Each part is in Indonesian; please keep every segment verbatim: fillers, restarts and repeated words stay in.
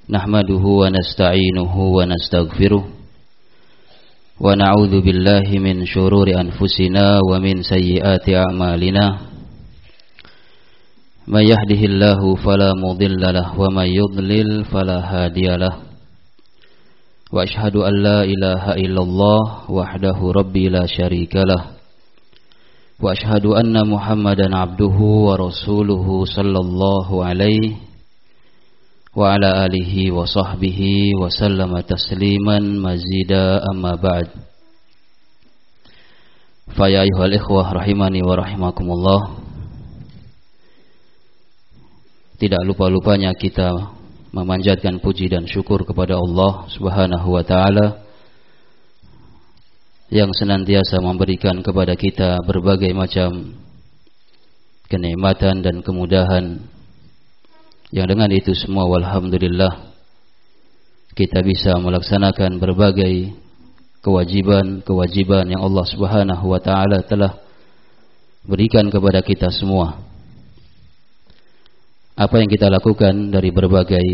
Nahmaduhu wa nasta'inuhu wa nastaghfiruh wa na'udzu billahi min syururi anfusina wa min sayyiati a'malina. May yahdihillahu fala mudilla lahu wa may yudlil fala hadiyalah. Wa asyhadu an la ilaha illallah wahdahu rabbi la syarikalah. Wa asyhadu anna Muhammadan abduhu wa rasuluhu sallallahu alaihi wa ala alihi wa sahbihi wa sallama tasliman mazida amma ba'd. Fa ya ayyuhal ikhwah rahimani wa rahimakumullah. Tidak lupa-lupanya kita memanjatkan puji dan syukur kepada Allah Subhanahu wa taala yang senantiasa memberikan kepada kita berbagai macam kenikmatan dan kemudahan, yang dengan itu semua walhamdulillah kita bisa melaksanakan berbagai kewajiban-kewajiban yang Allah Subhanahu wa taala telah berikan kepada kita semua. Apa yang kita lakukan dari berbagai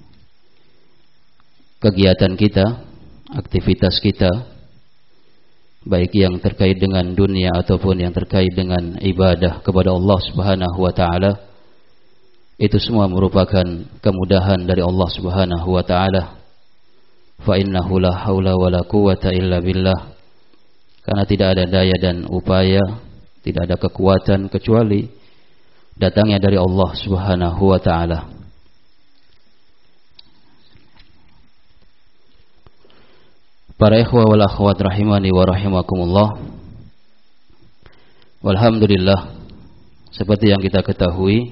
kegiatan kita, aktivitas kita, baik yang terkait dengan dunia ataupun yang terkait dengan ibadah kepada Allah Subhanahu wa taala, itu semua merupakan kemudahan dari Allah Subhanahu wa taala. Fa innahu la haula wala quwwata illa billah. Karena tidak ada daya dan upaya, tidak ada kekuatan kecuali datangnya dari Allah Subhanahu wa taala. Para ikhwah wal akhwat rahimani wa rahimakumullah. Walhamdulillah, seperti yang kita ketahui,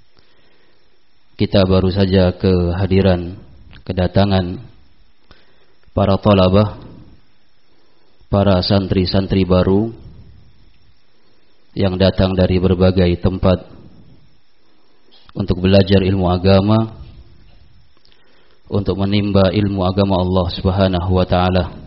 kita baru saja kehadiran, kedatangan para thalabah, para santri-santri baru yang datang dari berbagai tempat untuk belajar ilmu agama, untuk menimba ilmu agama Allah Subhanahu wa taala.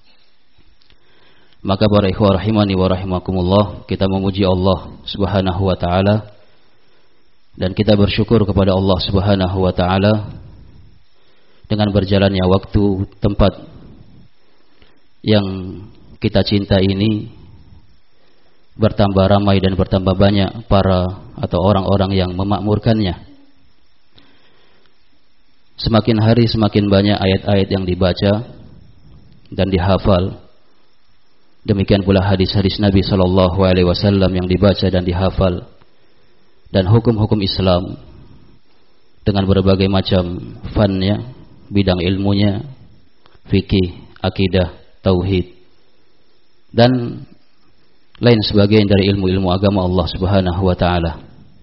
Maka para ikhwah rahimani wa rahimakumullah, kita memuji Allah Subhanahu wa taala dan kita bersyukur kepada Allah Subhanahu wa taala dengan berjalannya waktu, tempat yang kita cinta ini bertambah ramai dan bertambah banyak para atau orang-orang yang memakmurkannya. Semakin hari semakin banyak ayat-ayat yang dibaca dan dihafal. Demikian pula hadis-hadis Nabi sallallahu alaihi wasallam yang dibaca dan dihafal. Dan hukum-hukum Islam dengan berbagai macam fannya, bidang ilmunya, fikih, akidah, tauhid, dan lain sebagainya dari ilmu-ilmu agama Allah Subhanahu wa taala.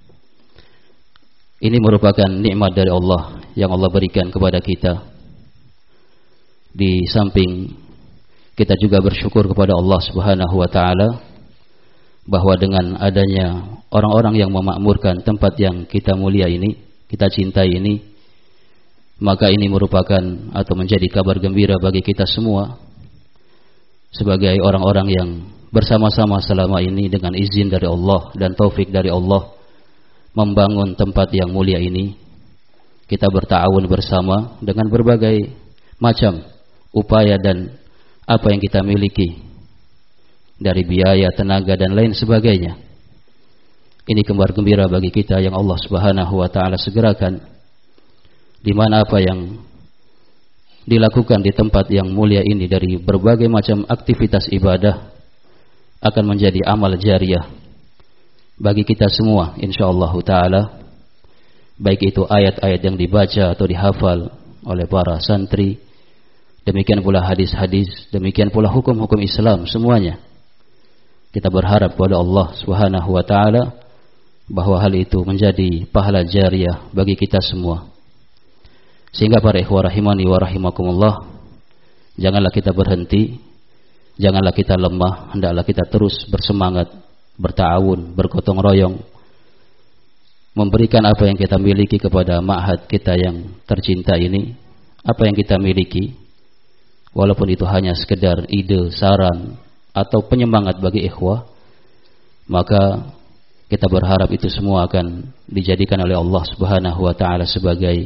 Ini merupakan nikmat dari Allah yang Allah berikan kepada kita. Di samping kita juga bersyukur kepada Allah Subhanahu wa taala bahwa dengan adanya orang-orang yang memakmurkan tempat yang kita mulia ini, kita cintai ini, maka ini merupakan atau menjadi kabar gembira bagi kita semua sebagai orang-orang yang bersama-sama selama ini dengan izin dari Allah dan taufik dari Allah membangun tempat yang mulia ini. Kita berta'awun bersama dengan berbagai macam upaya dan apa yang kita miliki dari biaya, tenaga dan lain sebagainya. Ini kabar gembira bagi kita yang Allah Subhanahu wa taala segerakan, di mana apa yang dilakukan di tempat yang mulia ini dari berbagai macam aktivitas ibadah akan menjadi amal jariah bagi kita semua insyaallah taala, baik itu ayat-ayat yang dibaca atau dihafal oleh para santri, demikian pula hadis-hadis, demikian pula hukum-hukum Islam semuanya. Kita berharap kepada Allah Subhanahu wa taala bahwa hal itu menjadi pahala jariah bagi kita semua. Sehingga para ikhwah rahimani wa rahimakumullah, janganlah kita berhenti, janganlah kita lemah, hendaklah kita terus bersemangat, berta'awun, bergotong royong, memberikan apa yang kita miliki kepada ma'had kita yang tercinta ini. Apa yang kita miliki, walaupun itu hanya sekedar ide, saran, atau penyemangat bagi ikhwah, maka kita berharap itu semua akan dijadikan oleh Allah Subhanahu wa taala sebagai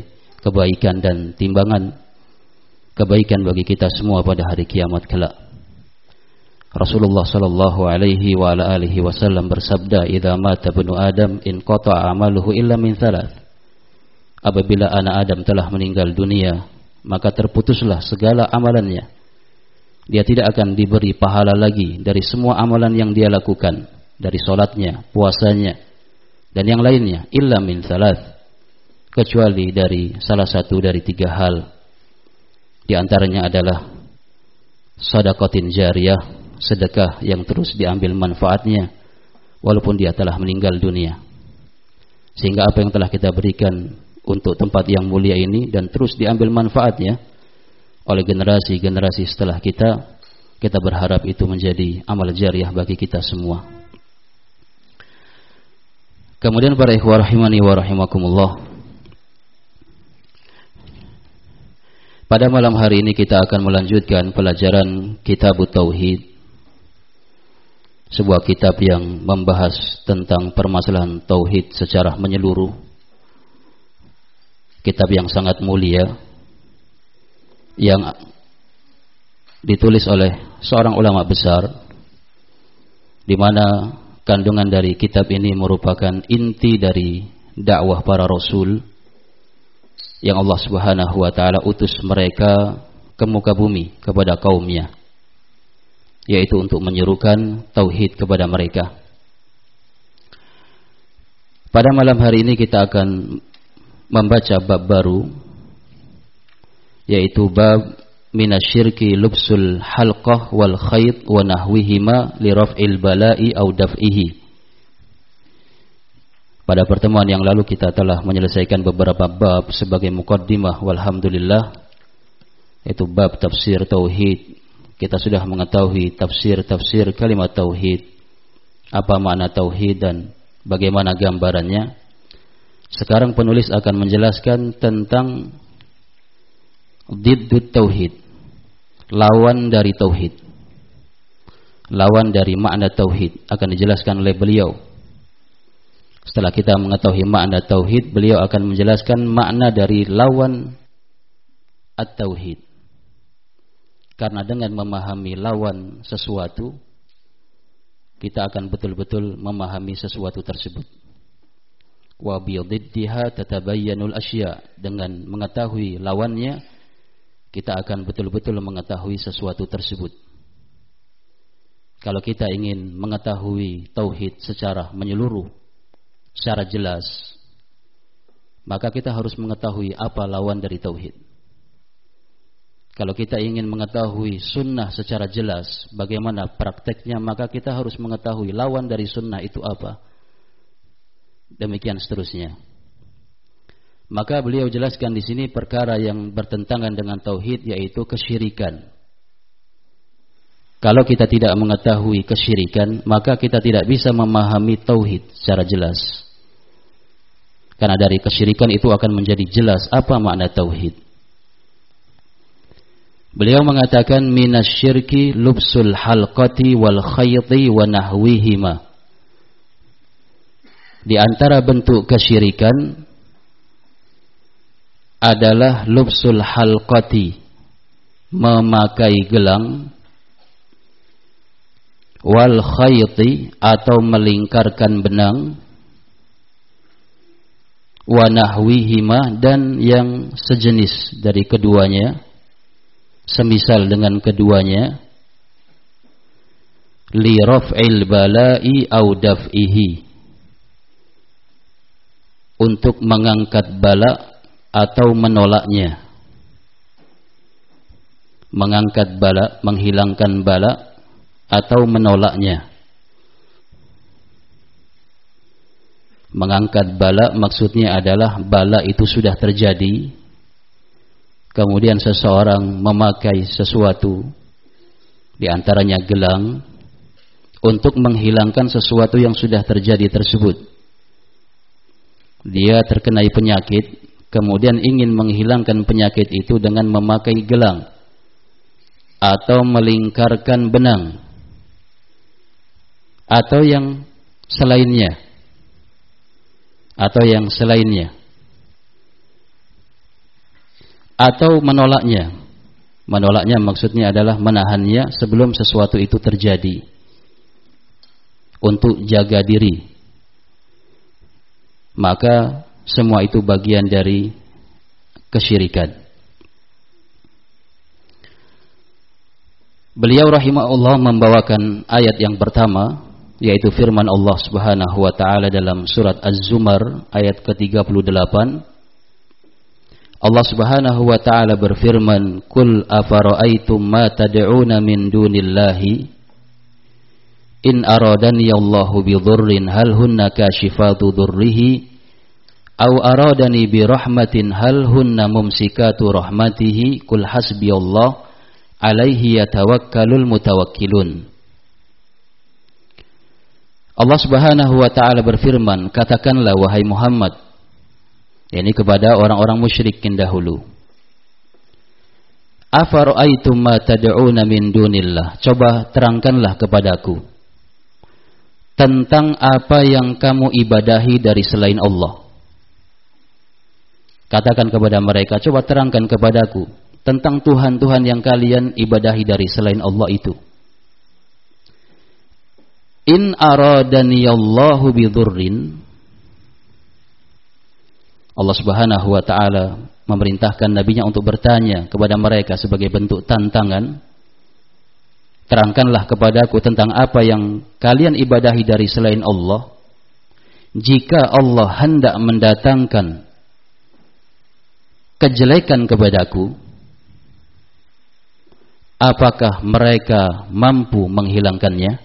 kebaikan dan timbangan kebaikan bagi kita semua pada hari kiamat kelak. Rasulullah sallallahu alaihi wa ala alihi wasallam bersabda, "Idza mata ibnu Adam in qata'a amaluhu illa min thalath." Apabila anak Adam telah meninggal dunia, maka terputuslah segala amalannya. Dia tidak akan diberi pahala lagi dari semua amalan yang dia lakukan, dari salatnya, puasanya, dan yang lainnya, illa min thalath, kecuali dari salah satu dari tiga hal. Di antaranya adalah sedekatin jariyah, sedekah yang terus diambil manfaatnya walaupun dia telah meninggal dunia. Sehingga apa yang telah kita berikan untuk tempat yang mulia ini dan terus diambil manfaatnya oleh generasi-generasi setelah kita, kita berharap itu menjadi amal jariyah bagi kita semua. Kemudian para ikhwah rahimani wa rahimakumullah, pada malam hari ini kita akan melanjutkan pelajaran Kitab Tauhid, sebuah kitab yang membahas tentang permasalahan tauhid secara menyeluruh. Kitab yang sangat mulia yang ditulis oleh seorang ulama besar, di mana kandungan dari kitab ini merupakan inti dari dakwah para rasul yang Allah Subhanahu wa taala utus mereka ke muka bumi kepada kaumnya, yaitu untuk menyerukan tauhid kepada mereka. Pada malam hari ini kita akan membaca bab baru, yaitu bab minasyirki lubsul halqah wal khayt wa nahwihima li raf'il bala'i aw daf'ihi. Pada pertemuan yang lalu kita telah menyelesaikan beberapa bab sebagai muqaddimah, walhamdulillah, yaitu bab tafsir tauhid. Kita sudah mengetahui tafsir-tafsir kalimat tauhid, apa makna tauhid dan bagaimana gambarannya. Sekarang penulis akan menjelaskan tentang diddut tauhid, lawan dari tauhid, lawan dari makna tauhid akan dijelaskan oleh beliau. Setelah kita mengetahui makna tauhid, beliau akan menjelaskan makna dari lawan at-tauhid. Karena dengan memahami lawan sesuatu, kita akan betul-betul memahami sesuatu tersebut. Wa bididdiha tatabayyanul asya, dengan mengetahui lawannya kita akan betul-betul mengetahui sesuatu tersebut. Kalau kita ingin mengetahui tauhid secara menyeluruh, secara jelas, maka kita harus mengetahui apa lawan dari tauhid. Kalau kita ingin mengetahui sunnah secara jelas, bagaimana prakteknya, maka kita harus mengetahui lawan dari sunnah itu apa. Demikian seterusnya. Maka beliau jelaskan di sini perkara yang bertentangan dengan tauhid, yaitu kesyirikan. Kalau kita tidak mengetahui kesyirikan, maka kita tidak bisa memahami tauhid secara jelas. Karena dari kesyirikan itu akan menjadi jelas apa makna tauhid. Beliau mengatakan minasyirki lubsul halqati wal khayti wa nahwihima. Di antara bentuk kesyirikan adalah lubsul halqati, memakai gelang, wal khayti, atau melingkarkan benang, wa nahwihima, dan yang sejenis dari keduanya, semisal dengan keduanya, li raf'il bala'i aw daf'ihi, untuk mengangkat bala atau menolaknya. Mengangkat bala, menghilangkan bala atau menolaknya. Mengangkat bala maksudnya adalah bala itu sudah terjadi, kemudian seseorang memakai sesuatu, di antaranya gelang, untuk menghilangkan sesuatu yang sudah terjadi tersebut. Dia terkena penyakit, kemudian ingin menghilangkan penyakit itu dengan memakai gelang atau melingkarkan benang atau yang selainnya atau yang selainnya. atau menolaknya. Menolaknya maksudnya adalah menahannya sebelum sesuatu itu terjadi, untuk jaga diri. Maka semua itu bagian dari kesyirikan. Beliau rahimahullah membawakan ayat yang pertama, yaitu firman Allah Subhanahu wa taala dalam surat Az-Zumar ayat ke tiga puluh delapan. Allah Subhanahu wa taala berfirman, "Qul afara'aitum ma tad'una min dunillahi in aradani Allahu bidhurrin hal hunna kashifatu dhurrihi aw aradani bi rahmatin hal hunna mumsikatu rahmatihi qul hasbiyallah alaihi yatawakkalul mutawakkilun." Allah Subhanahu wa taala berfirman, katakanlah wahai Muhammad, yakni kepada orang-orang musyrikin dahulu, afara'aitum ma tad'una min dunillah, coba terangkanlah kepadaku tentang apa yang kamu ibadahi dari selain Allah. Katakan kepada mereka, coba terangkan kepadaku tentang Tuhan-Tuhan yang kalian ibadahi dari selain Allah itu. In aradaniyallahu bidhurrin, Allah Subhanahu wa taala memerintahkan nabinya untuk bertanya kepada mereka sebagai bentuk tantangan, terangkanlah kepadaku tentang apa yang kalian ibadahi dari selain Allah. Jika Allah hendak mendatangkan kejelekan kepadaku, apakah mereka mampu menghilangkannya?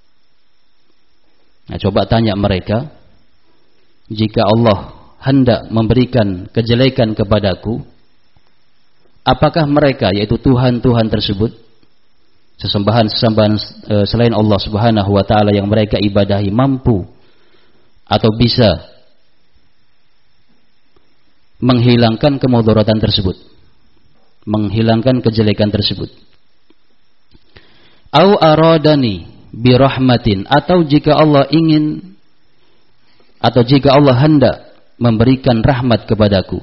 Nah, coba tanya mereka, jika Allah hendak memberikan kejelekan kepadaku, apakah mereka, yaitu Tuhan-Tuhan tersebut, sesembahan-sesembahan selain Allah Subhanahu wa taala yang mereka ibadahi, mampu atau bisa menghilangkan kemudaratan tersebut, menghilangkan kejelekan tersebut? Au aradani birahmatin, atau jika Allah ingin, atau jika Allah hendak memberikan rahmat kepadaku,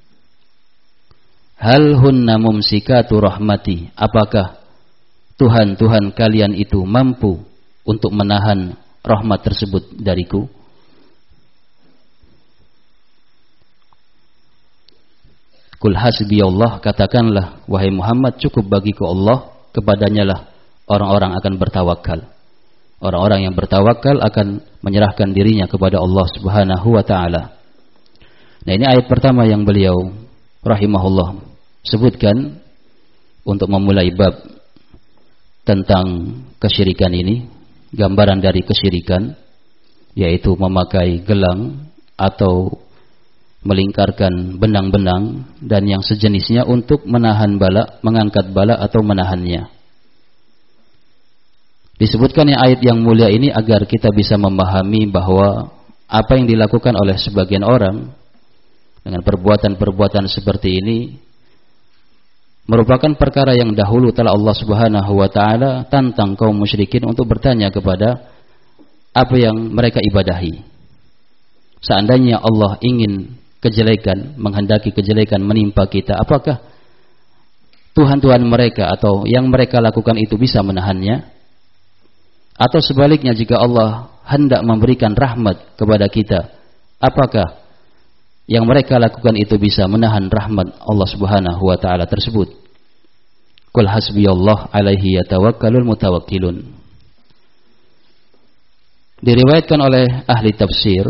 hal hunna mumsikatu rahmati, apakah Tuhan-Tuhan kalian itu mampu untuk menahan rahmat tersebut dariku? Qul hasbiyallah, katakanlah wahai Muhammad, cukup bagiku Allah, kepadanya lah orang-orang akan bertawakal. Orang-orang yang bertawakal akan menyerahkan dirinya kepada Allah Subhanahu wa taala. Nah, ini ayat pertama yang beliau rahimahullah sebutkan untuk memulai bab tentang kesyirikan ini. Gambaran dari kesyirikan yaitu memakai gelang atau melingkarkan benang-benang dan yang sejenisnya untuk menahan bala, mengangkat bala atau menahannya. Disebutkan yang ayat yang mulia ini agar kita bisa memahami bahwa apa yang dilakukan oleh sebagian orang dengan perbuatan-perbuatan seperti ini merupakan perkara yang dahulu telah Allah Subhanahu wa taala tantang kaum musyrikin untuk bertanya kepada apa yang mereka ibadahi. Seandainya Allah ingin kejelekan, menghendaki kejelekan menimpa kita, apakah Tuhan-Tuhan mereka atau yang mereka lakukan itu bisa menahannya? Atau sebaliknya, jika Allah hendak memberikan rahmat kepada kita, apakah yang mereka lakukan itu bisa menahan rahmat Allah Subhanahu wa taala tersebut? Qul hasbiyallah alaihi yatawakkalul mutawakkilun. Diriwayatkan oleh ahli tafsir,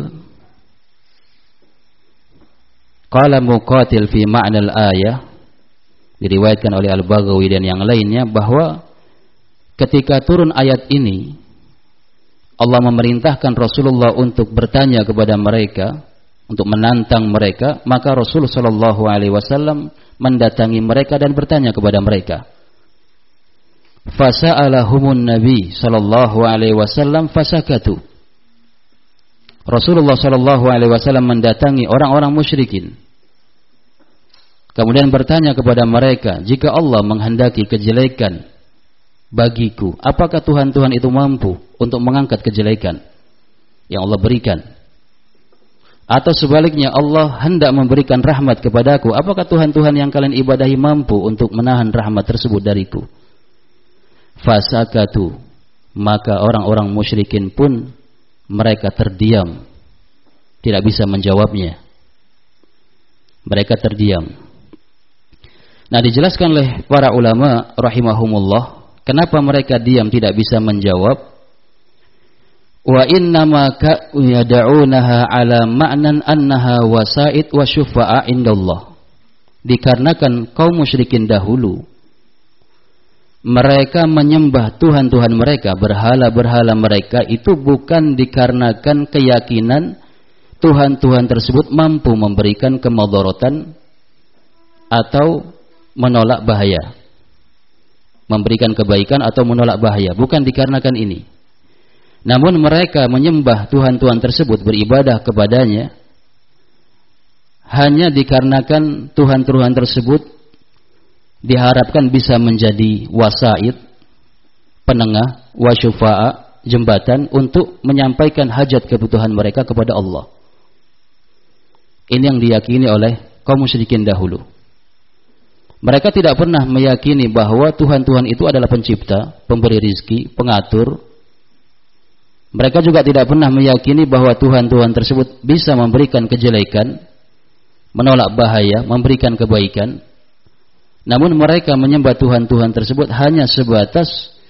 qala Muqatil fi ma'nal ayah, diriwayatkan oleh Al-Baghawi dan yang lainnya, bahwa ketika turun ayat ini Allah memerintahkan Rasulullah untuk bertanya kepada mereka, untuk menantang mereka, maka Rasulullah Shallallahu Alaihi Wasallam mendatangi mereka dan bertanya kepada mereka. Fasa'alahumun Nabi Shallallahu Alaihi Wasallam fasakatu. Rasulullah Shallallahu Alaihi Wasallam mendatangi orang-orang musyrikin, kemudian bertanya kepada mereka, jika Allah menghendaki kejelekan bagiku, apakah Tuhan-Tuhan itu mampu untuk mengangkat kejelekan yang Allah berikan? Atau sebaliknya Allah hendak memberikan rahmat kepadaku, apakah Tuhan-Tuhan yang kalian ibadahi mampu untuk menahan rahmat tersebut dariku? Fasakatu, maka orang-orang musyrikin pun mereka terdiam, tidak bisa menjawabnya. Mereka terdiam. Nah, dijelaskan oleh para ulama rahimahumullah, kenapa mereka diam tidak bisa menjawab. Wa innama ka yad'unaha ala ma'nan annaha wasa'id wa syufa'a indallah. Dikarenakan kaum musyrikin dahulu mereka menyembah Tuhan-Tuhan mereka, berhala-berhala mereka itu bukan dikarenakan keyakinan Tuhan-Tuhan tersebut mampu memberikan kemudaratan atau menolak bahaya, memberikan kebaikan atau menolak bahaya, bukan dikarenakan ini. Namun mereka menyembah Tuhan-Tuhan tersebut, beribadah kepadanya hanya dikarenakan Tuhan-Tuhan tersebut diharapkan bisa menjadi wasaid, penengah, wasyufa'a, jembatan untuk menyampaikan hajat kebutuhan mereka kepada Allah. Ini yang diyakini oleh kaum musyrikin dahulu. Mereka tidak pernah meyakini bahwa Tuhan-Tuhan itu adalah pencipta, pemberi rizki, pengatur. Mereka juga tidak pernah meyakini bahwa Tuhan-Tuhan tersebut bisa memberikan kejelekan, menolak bahaya, memberikan kebaikan. Namun mereka menyembah Tuhan-Tuhan tersebut hanya sebatas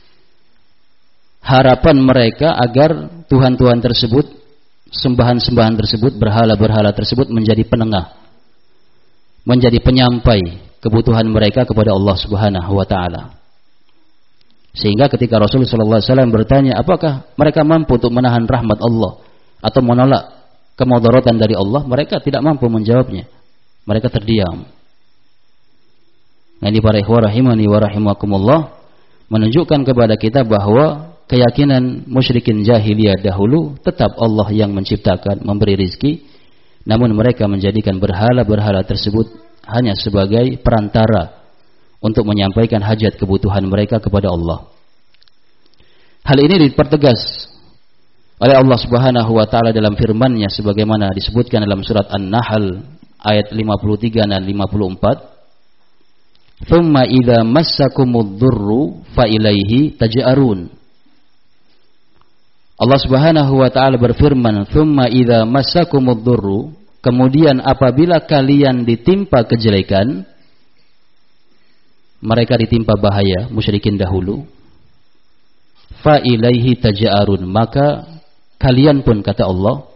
harapan mereka agar Tuhan-Tuhan tersebut, sembahan-sembahan tersebut, berhala-berhala tersebut menjadi penengah, menjadi penyampai kebutuhan mereka kepada Allah Subhanahu wa taala. Sehingga ketika Rasulullah shallallahu alaihi wasallam bertanya, apakah mereka mampu untuk menahan rahmat Allah atau menolak kemudaratan dari Allah, mereka tidak mampu menjawabnya. Mereka terdiam. Nah, ini para ikhwah rahimani wa rahimakumullah menunjukkan kepada kita bahwa keyakinan musyrikin jahiliyah dahulu tetap Allah yang menciptakan, memberi rizki, namun mereka menjadikan berhala-berhala tersebut hanya sebagai perantara untuk menyampaikan hajat kebutuhan mereka kepada Allah. Hal ini dipertegas oleh Allah Subhanahu wa taala dalam firman-Nya sebagaimana disebutkan dalam surat An-Nahl ayat lima puluh tiga dan lima puluh empat. "Tsumma idza massakumud dzurru fa ilaihi taj'arun." Allah Subhanahu wa taala berfirman, "Tsumma idza massakumud dzurru," kemudian apabila kalian ditimpa kejelekan, mereka ditimpa bahaya, musyrikin dahulu, fa ilaihi taj'arun, maka kalian pun, kata Allah,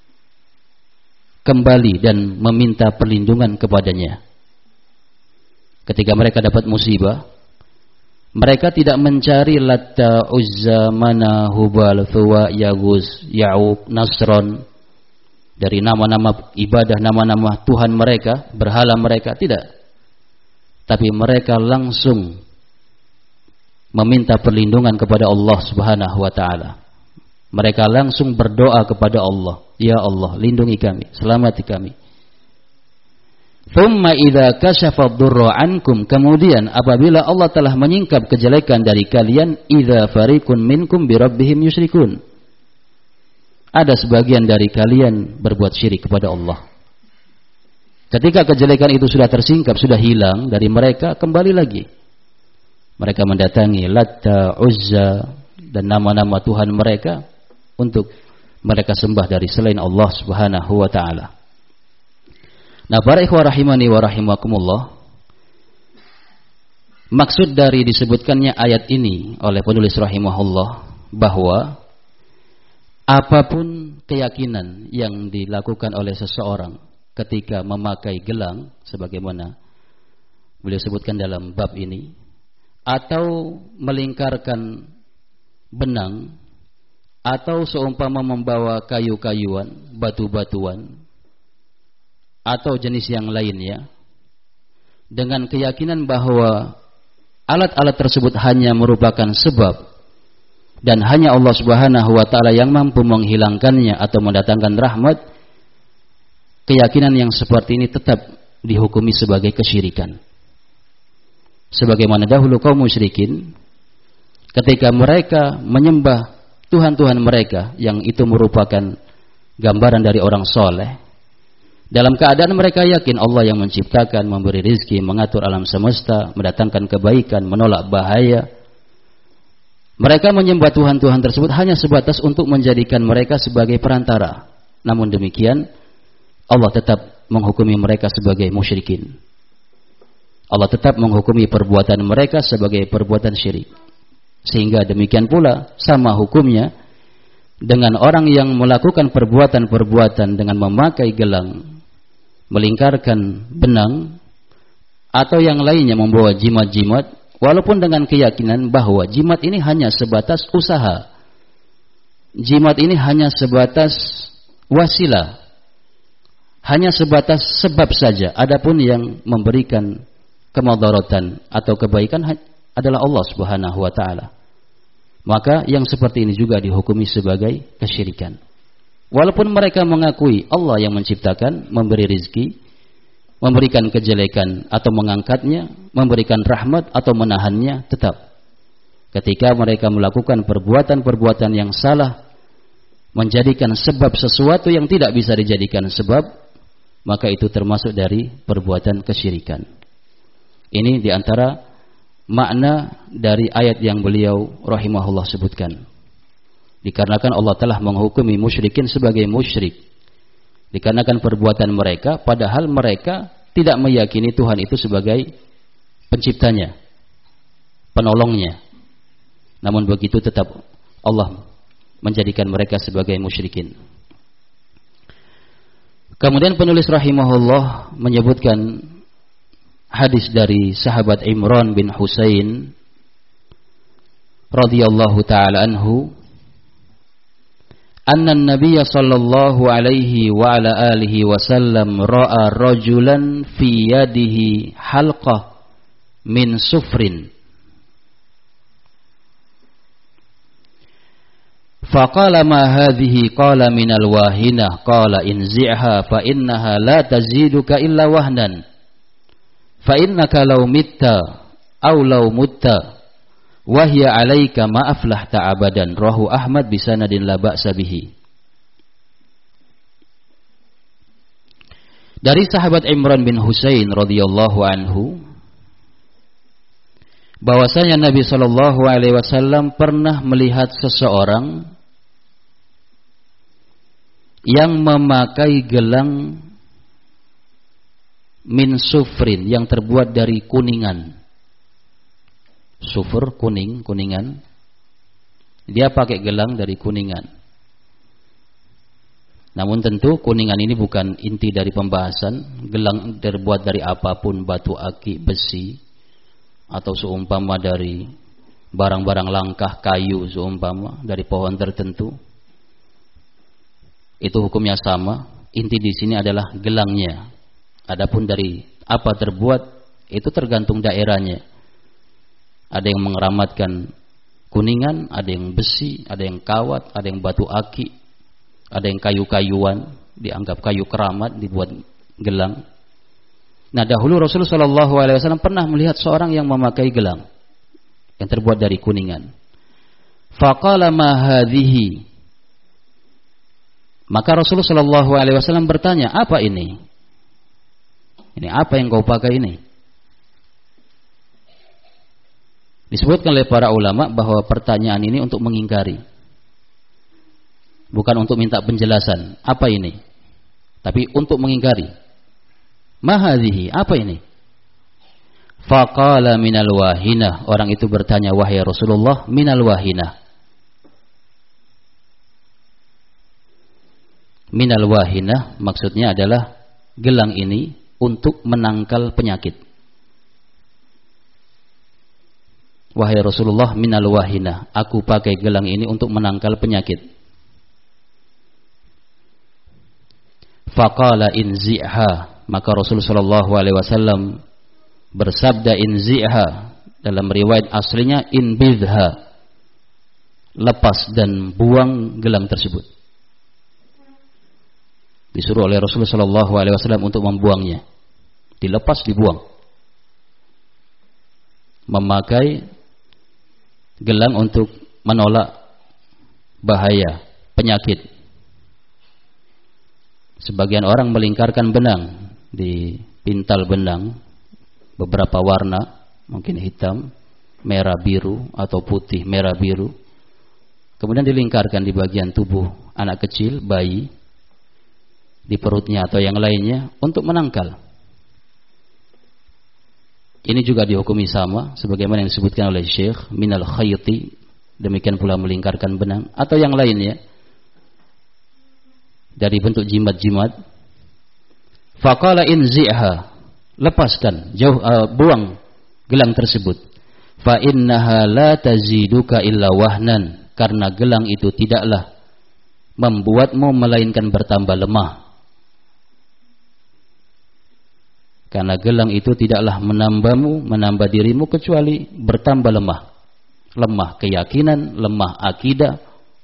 kembali dan meminta perlindungan kepadanya. Ketika mereka dapat musibah, mereka tidak mencari Latta, Uzza, Mana, Hubal, Thuwa, Yaghus, Ya'uq, Nasron dari nama-nama ibadah, nama-nama Tuhan mereka, berhala mereka, tidak. Tapi mereka langsung meminta perlindungan kepada Allah Subhanahu wa taala. Mereka langsung berdoa kepada Allah, ya Allah, lindungi kami, selamati kami. Tsumma idza kashafa ad-durra ankum, kemudian apabila Allah telah menyingkap kejelekan dari kalian, idza fariqun minkum bi rabbihim yusyrikun. Ada sebagian dari kalian berbuat syirik kepada Allah. Ketika kejelekan itu sudah tersingkap, sudah hilang dari mereka, kembali lagi. Mereka mendatangi Latta, Uzza, dan nama-nama Tuhan mereka untuk mereka sembah dari selain Allah Subhanahu wa ta'ala. Nah, para ikhwah rahimani wa rahimakumullah, maksud dari disebutkannya ayat ini oleh penulis rahimahullah bahwa apapun keyakinan yang dilakukan oleh seseorang ketika memakai gelang, sebagaimana beliau sebutkan dalam bab ini, atau melingkarkan benang, atau seumpama membawa kayu-kayuan, batu-batuan, atau jenis yang lainnya, dengan keyakinan bahwa alat-alat tersebut hanya merupakan sebab dan hanya Allah Subhanahu wa ta'ala yang mampu menghilangkannya atau mendatangkan rahmat, keyakinan yang seperti ini tetap dihukumi sebagai kesyirikan. Sebagaimana dahulu kaum musyrikin, ketika mereka menyembah Tuhan-Tuhan mereka yang itu merupakan gambaran dari orang soleh, Dalam keadaan mereka yakin Allah yang menciptakan, memberi rizki, mengatur alam semesta, mendatangkan kebaikan, menolak bahaya. Mereka menyembah Tuhan-Tuhan tersebut hanya sebatas untuk menjadikan mereka sebagai perantara. Namun demikian, Allah tetap menghukumi mereka sebagai musyrikin. Allah tetap menghukumi perbuatan mereka sebagai perbuatan syirik. Sehingga demikian pula sama hukumnya dengan orang yang melakukan perbuatan-perbuatan dengan memakai gelang, melingkarkan benang, atau yang lainnya membawa jimat-jimat, walaupun dengan keyakinan bahwa jimat ini hanya sebatas usaha, jimat ini hanya sebatas wasilah, hanya sebatas sebab saja. Adapun yang memberikan kemudaratan atau kebaikan adalah Allah Subhanahu wa taala. Maka yang seperti ini juga dihukumi sebagai kesyirikan. Walaupun mereka mengakui Allah yang menciptakan, memberi rizki, memberikan kejelekan atau mengangkatnya, memberikan rahmat atau menahannya, tetap ketika mereka melakukan perbuatan-perbuatan yang salah, menjadikan sebab sesuatu yang tidak bisa dijadikan sebab, maka itu termasuk dari perbuatan kesyirikan. Ini diantara makna dari ayat yang beliau rahimahullah sebutkan. Dikarenakan Allah telah menghukumi musyrikin sebagai musyrik, dikarenakan perbuatan mereka, padahal mereka tidak meyakini Tuhan itu sebagai penciptanya, penolongnya. Namun begitu tetap Allah menjadikan mereka sebagai musyrikin. Kemudian penulis rahimahullah menyebutkan hadis dari sahabat Imran bin Husain radhiyallahu taala anhu, anna an-nabiy sallallahu alaihi wa ala alihi wasallam ra'a rajulan fi yadihi halqah min sufrin faqala ma hadhihi, qala min al-wahinah, qala inzi'ha fa innaha la taziduka illa wahnan fa innaka law mitta aw law mutta wahya alaika ma aflahta abadan, rawahu Ahmad bisanadin la ba'sa bihi. Dari sahabat Imran bin Husain radhiyallahu anhu, bahwasanya Nabi sallallahu alaihi wasallam pernah melihat seseorang yang memakai gelang min sufrin, yang terbuat dari kuningan. Sufur, kuning, kuningan. Dia pakai gelang dari kuningan. Namun tentu kuningan ini bukan inti dari pembahasan. Gelang terbuat dari apapun, batu aki, besi, atau seumpama dari barang-barang langkah, kayu, seumpama dari pohon tertentu, itu hukumnya sama. Inti di sini adalah gelangnya. Adapun dari apa terbuat, itu tergantung daerahnya. Ada yang mengeramatkan kuningan, ada yang besi, ada yang kawat, ada yang batu aki, ada yang kayu-kayuan, dianggap kayu keramat, dibuat gelang. Nah, dahulu Rasulullah shallallahu alaihi wasallam pernah melihat seorang yang memakai gelang yang terbuat dari kuningan. Faqala ma hadhihi, maka Rasulullah shallallahu alaihi wasallam bertanya, apa ini? Ini apa yang kau pakai ini? Disebutkan oleh para ulama bahwa pertanyaan ini untuk mengingkari, bukan untuk minta penjelasan apa ini, tapi untuk mengingkari. Ma hadhihi, apa ini? Faqala minal wahinah, orang itu bertanya, wahai Rasulullah, minal wahinah. Minal wahinah maksudnya adalah gelang ini untuk menangkal penyakit. Wahai Rasulullah, minal wahinah, aku pakai gelang ini untuk menangkal penyakit. Faqala inzi'ha, maka Rasulullah sallallahu alaihi wasallam bersabda inzi'ha, dalam riwayat aslinya inbidha, lepas dan buang gelang tersebut. Disuruh oleh Rasulullah sallallahu alaihi wasallam untuk membuangnya, dilepas, dibuang. Memakai gelang untuk menolak bahaya, penyakit. Sebagian orang melingkarkan benang di pintal benang beberapa warna, mungkin hitam, merah, biru, atau putih, merah, biru. Kemudian dilingkarkan di bagian tubuh anak kecil, bayi, di perutnya atau yang lainnya untuk menangkal. Ini juga dihukumi sama sebagaimana yang disebutkan oleh Syekh minal khayti, demikian pula melingkarkan benang atau yang lainnya dari bentuk jimat-jimat. Faqala inzi'ha, lepaskan, jauh uh, buang gelang tersebut. Fa innaha la taziduka illa wahnan, karena gelang itu tidaklah membuatmu melainkan bertambah lemah. Karena gelang itu tidaklah menambahmu, menambah dirimu kecuali bertambah lemah. Lemah keyakinan, lemah akidah,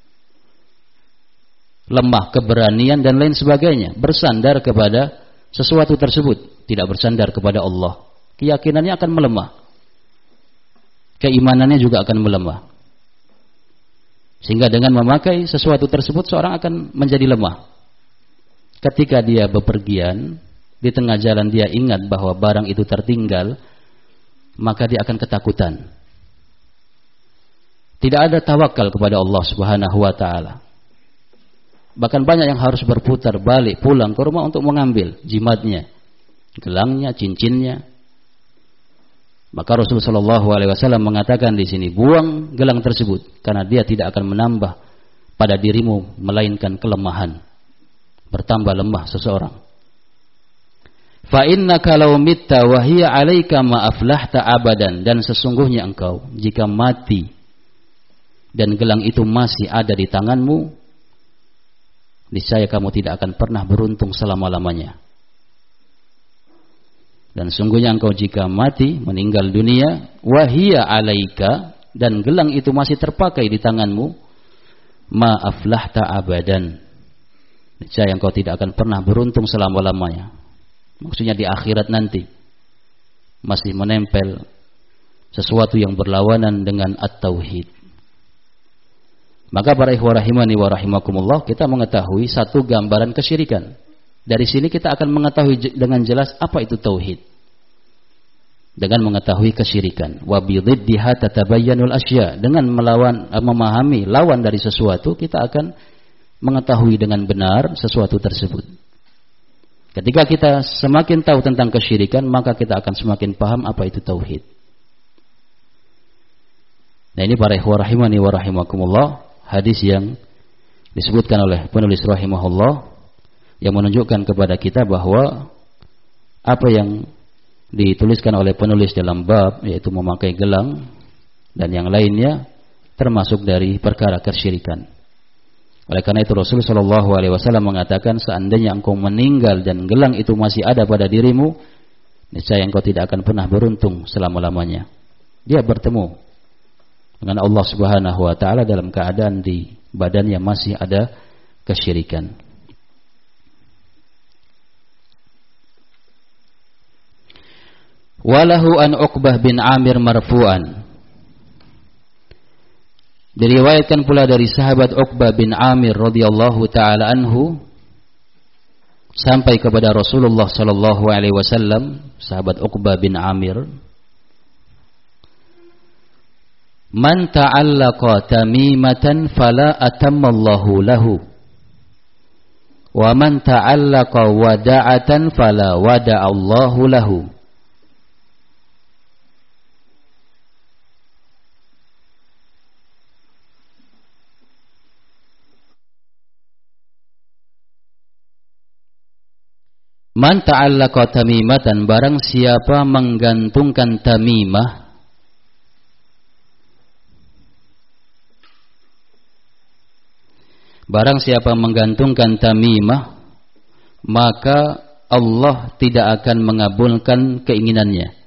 lemah keberanian dan lain sebagainya. Bersandar kepada sesuatu tersebut, tidak bersandar kepada Allah. Keyakinannya akan melemah. Keimanannya juga akan melemah. Sehingga dengan memakai sesuatu tersebut seorang akan menjadi lemah. Ketika dia bepergian, di tengah jalan dia ingat bahwa barang itu tertinggal, maka dia akan ketakutan. Tidak ada tawakal kepada Allah Subhanahu wa taala. Bahkan banyak yang harus berputar balik pulang ke rumah untuk mengambil jimatnya, gelangnya, cincinnya. Maka Rasulullah shallallahu alaihi wasallam mengatakan di sini, buang gelang tersebut karena dia tidak akan menambah pada dirimu melainkan kelemahan. Bertambah lemah seseorang. Fa innaka law mitta wa hiya 'alaika ma aflahta abadan, dan sesungguhnya engkau jika mati dan gelang itu masih ada di tanganmu, niscaya kamu tidak akan pernah beruntung selama-lamanya. Dan sungguhnya engkau jika mati, meninggal dunia, wa hiya 'alaika, dan gelang itu masih terpakai di tanganmu, ma aflahta abadan, niscaya engkau tidak akan pernah beruntung selama-lamanya. Maksudnya di akhirat nanti masih menempel sesuatu yang berlawanan dengan at-tauhid. Maka para ikhwah rahimani wa rahimakumullah, kita mengetahui satu gambaran kesyirikan. Dari sini kita akan mengetahui dengan jelas apa itu tauhid. Dengan mengetahui kesyirikan. Wa bididdiha tatabayyanul asya. Dengan melawan, memahami lawan dari sesuatu, kita akan mengetahui dengan benar sesuatu tersebut. Ketika kita semakin tahu tentang kesyirikan, maka kita akan semakin paham apa itu tauhid. Nah, ini para ikhwah rahimani wa rahimakumullah, hadis yang disebutkan oleh penulis rahimahullah yang menunjukkan kepada kita bahwa apa yang dituliskan oleh penulis dalam bab, yaitu memakai gelang dan yang lainnya, termasuk dari perkara kesyirikan. Oleh karena itu Rasulullah shallallahu alaihi wasallam mengatakan, seandainya engkau meninggal dan gelang itu masih ada pada dirimu, niscaya engkau tidak akan pernah beruntung selama-lamanya. Dia bertemu dengan Allah Subhanahu wa taala dalam keadaan di badannya masih ada kesyirikan. Walahu an Uqbah bin Amir marfu'an. Diriwayatkan pula dari sahabat Uqbah bin Amir radhiyallahu taala anhu sampai kepada Rasulullah sallallahu alaihi wasallam, sahabat Uqbah bin Amir, man ta'allaqa tamimatan fala atammallahu lahu wa man ta'allaqa wada'atan fala wada'allahu lahu. Man ta'allaqa tamimatan, barang siapa menggantungkan tamimah, barang siapa menggantungkan tamimah, maka Allah tidak akan mengabulkan keinginannya.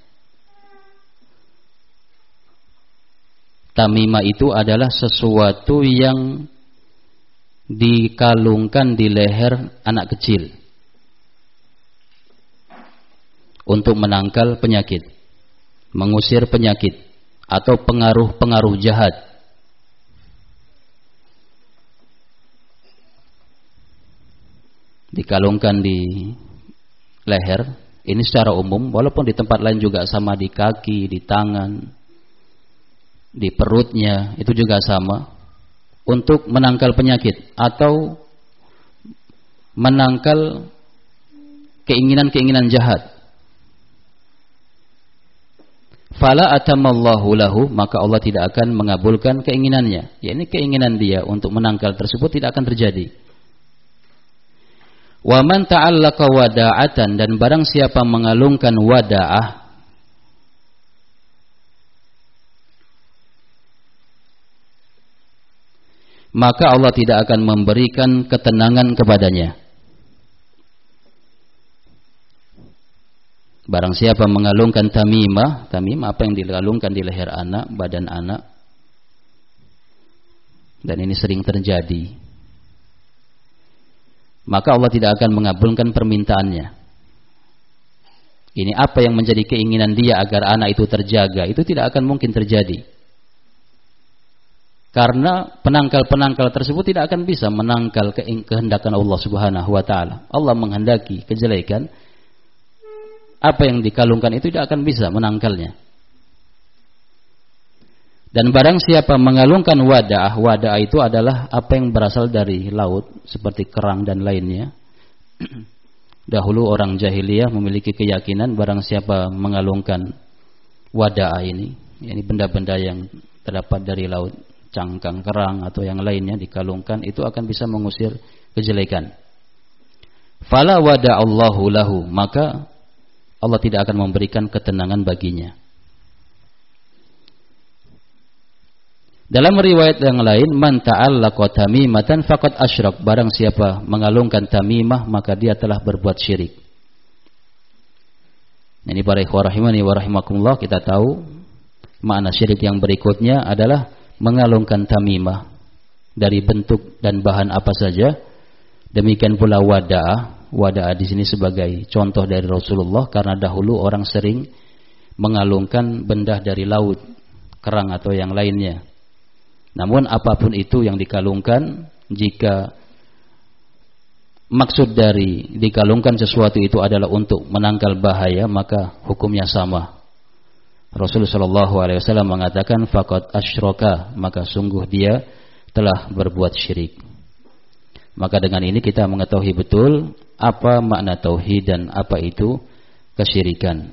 Tamimah itu adalah sesuatu yang dikalungkan di leher anak kecil untuk menangkal penyakit, mengusir penyakit atau pengaruh-pengaruh jahat. dikalungkan di leher, ini secara umum, walaupun di tempat lain juga sama, di kaki, di tangan, di perutnya, itu juga sama, untuk menangkal penyakit atau menangkal keinginan-keinginan jahat. Fala atamallahu lahu, maka Allah tidak akan mengabulkan keinginannya. Ya, ini keinginan dia untuk menangkal tersebut tidak akan terjadi. Wa man ta'allaqa wada'atan, dan barang siapa mengalungkan wada'ah, maka Allah tidak akan memberikan ketenangan kepadanya. Barang siapa mengalungkan tamimah, tamimah apa yang digalungkan di leher anak, badan anak, dan ini sering terjadi, maka Allah tidak akan mengabulkan permintaannya. Ini apa yang menjadi keinginan dia agar anak itu terjaga, itu tidak akan mungkin terjadi. Karena penangkal-penangkal tersebut tidak akan bisa menangkal kehendakan Allah Subhanahu wa taala. Allah menghendaki kejelekan, apa yang dikalungkan itu tidak akan bisa menangkalnya. Dan barang siapa mengalungkan wadah, wadah itu adalah apa yang berasal dari laut, seperti kerang dan lainnya. Dahulu orang jahiliyah memiliki keyakinan barang siapa mengalungkan wadah ini, ini benda-benda yang terdapat dari laut, cangkang kerang atau yang lainnya dikalungkan, itu akan bisa mengusir kejelekan. Fala wada Allahu lahu, maka Allah tidak akan memberikan ketenangan baginya. Dalam riwayat yang lain, man ta'allaqa tamimatan faqad asyrak, barang siapa mengalungkan tamimah maka dia telah berbuat syirik. Ini para ikhwah rahimani wa rahimakumullah, kita tahu makna syirik yang berikutnya adalah mengalungkan tamimah dari bentuk dan bahan apa saja. Demikian pula wadah. Wadah di sini sebagai contoh dari Rasulullah, karena dahulu orang sering mengalungkan benda dari laut, kerang atau yang lainnya. Namun apapun itu yang dikalungkan, jika maksud dari dikalungkan sesuatu itu adalah untuk menangkal bahaya, maka hukumnya sama. Rasulullah shallallahu alaihi wasallam mengatakan faqad asyraka, maka sungguh dia telah berbuat syirik. Maka dengan ini kita mengetahui betul apa makna tauhid dan apa itu kesyirikan.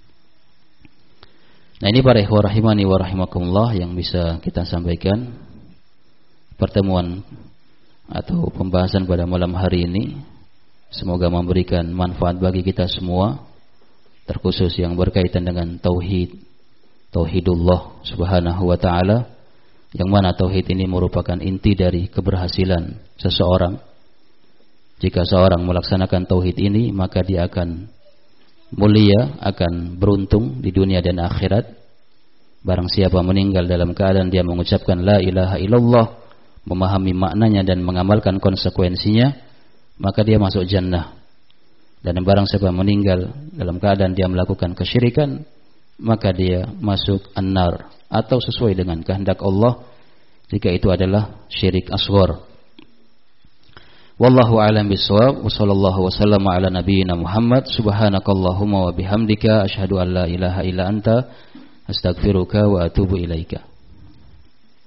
Nah, ini para ikhwah rahimani wa rahimakumullah yang bisa kita sampaikan pertemuan atau pembahasan pada malam hari ini. Semoga memberikan manfaat bagi kita semua, terkhusus yang berkaitan dengan tauhid, tauhidullah subhanahu wa ta'ala, yang mana tauhid ini merupakan inti dari keberhasilan seseorang. Jika seorang melaksanakan tauhid ini, maka dia akan mulia, akan beruntung di dunia dan akhirat. Barang siapa meninggal dalam keadaan dia mengucapkan la ilaha illallah, memahami maknanya dan mengamalkan konsekuensinya, maka dia masuk jannah. Dan barang siapa meninggal dalam keadaan dia melakukan kesyirikan, maka dia masuk an-nar, atau sesuai dengan kehendak Allah jika itu adalah syirik asghar. Wallahu a'lam bishawab. Wa sallallahu wasallam ala nabiyyina Muhammad. Subhanakallahumma wa bihamdika asyhadu an la ilaha illa anta astaghfiruka wa atubu ilaika.